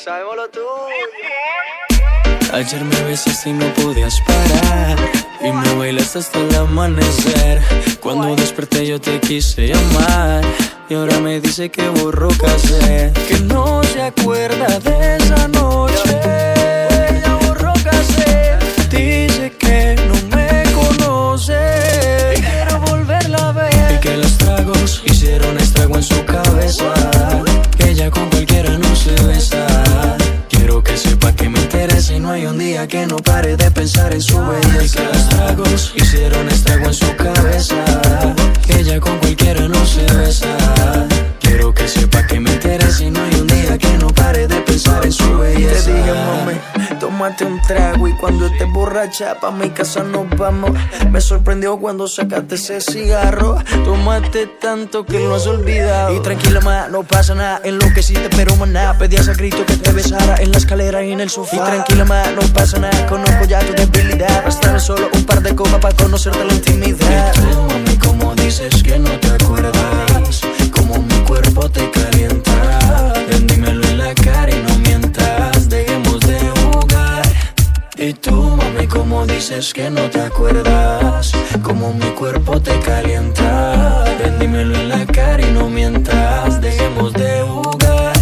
Sabemos lo tuyo. Ayer me besaste y no podías parar, y me bailaste hasta el amanecer. Cuando desperté yo te quise llamar, y ahora me dice que borró casé, que no se acuerda de esa noche. Ya borró casé. Dice que no me conoce y quiero volverla a ver, y que los tragos hicieron estrago en su cabeza, que ella con cualquiera no se besa. Quiero que sepa que me interesa y no hay un día que no pare de pensar en su belleza. Y que los tragos hicieron estrago en su cabeza, que ella con cualquiera no se besa. Quiero que sepa que me interesa y no hay un día que no pare de pensar en su belleza. Te dije, mami, tómate un trago y cuando estés borracha pa' mi casa nos vamos. Me sorprendió cuando sacaste ese cigarro. Tomaste tanto que lo has olvidado. Y tranquila, ma, no pasa nada. Enloqueciste pero maná, pedías a grito que te besara en la escalera y en el sofá. Y tranquila, ma, no pasa nada. Conozco ya tu debilidad. Bastaron solo un par de copas para conocerte la intimidad. Y tú, mami, como dices que no te acuerdas, como mi cuerpo te calienta. Ven, dímelo en la cara y no mientas, dejemos de jugar. Y tú, mami, como dices que no te acuerdas, como mi cuerpo te calienta. Ven, dímelo en la cara y no mientas, dejemos de jugar.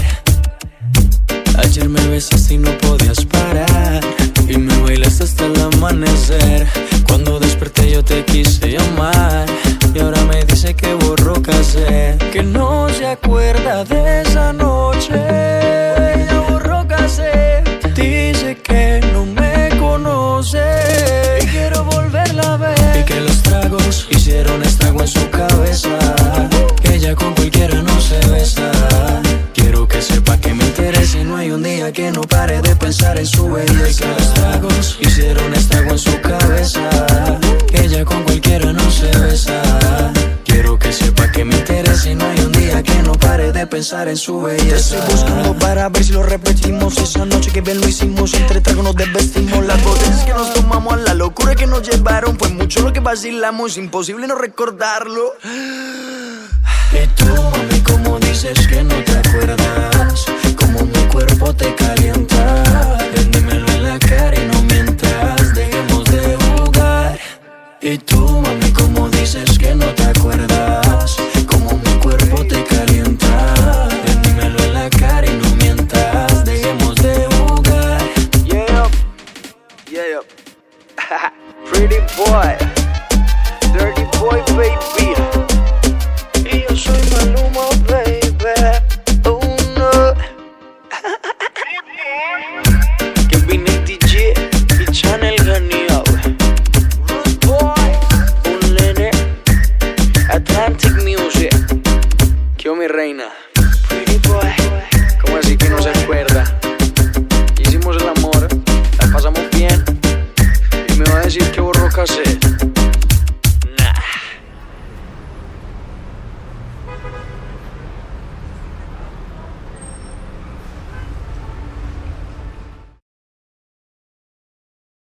Ayer me besaste y no podías parar, y me bailaste hasta el amanecer. Cuando desperté yo te quise llamar, y ahora me dice que borró casé, que no se acuerda de esa noche. Ya borró casé. Dice que no me conoce y quiero volverla a ver, y que los tragos hicieron estrago en su cabeza, que ella con cualquiera no se besa. Quiero que sepa que me interesa y no hay un día que no pare de pensar en su belleza. Y que los tragos hicieron estrago en su cabeza, que ella con cualquiera no se besa. Quiero que sepa que me interesa y no hay un día que no pare de pensar en su belleza. Te estoy buscando para ver si lo repetimos. Esa noche que bien lo hicimos, entre tragos nos desvestimos. Las botellas que nos tomamos, a la locura que nos llevaron, fue mucho lo que vacilamos, imposible no recordarlo. Y tú, mami, como dices que no te acuerdas, como mi cuerpo te calienta. Ven, dímelo en la cara y no mientas, dejemos de jugar. Y tú, mami, como dices que no te acuerdas, como mi cuerpo te calienta. Ven, dímelo en la cara y no mientas, dejemos de jugar. Yeah, yeah. Pretty boy, dirty boy, baby. Y yo soy Maluma, baby. Oh no. Kevin DJ y Channel Ganio. Rude boy, un nene. Atlantic Music. Yo mi reina.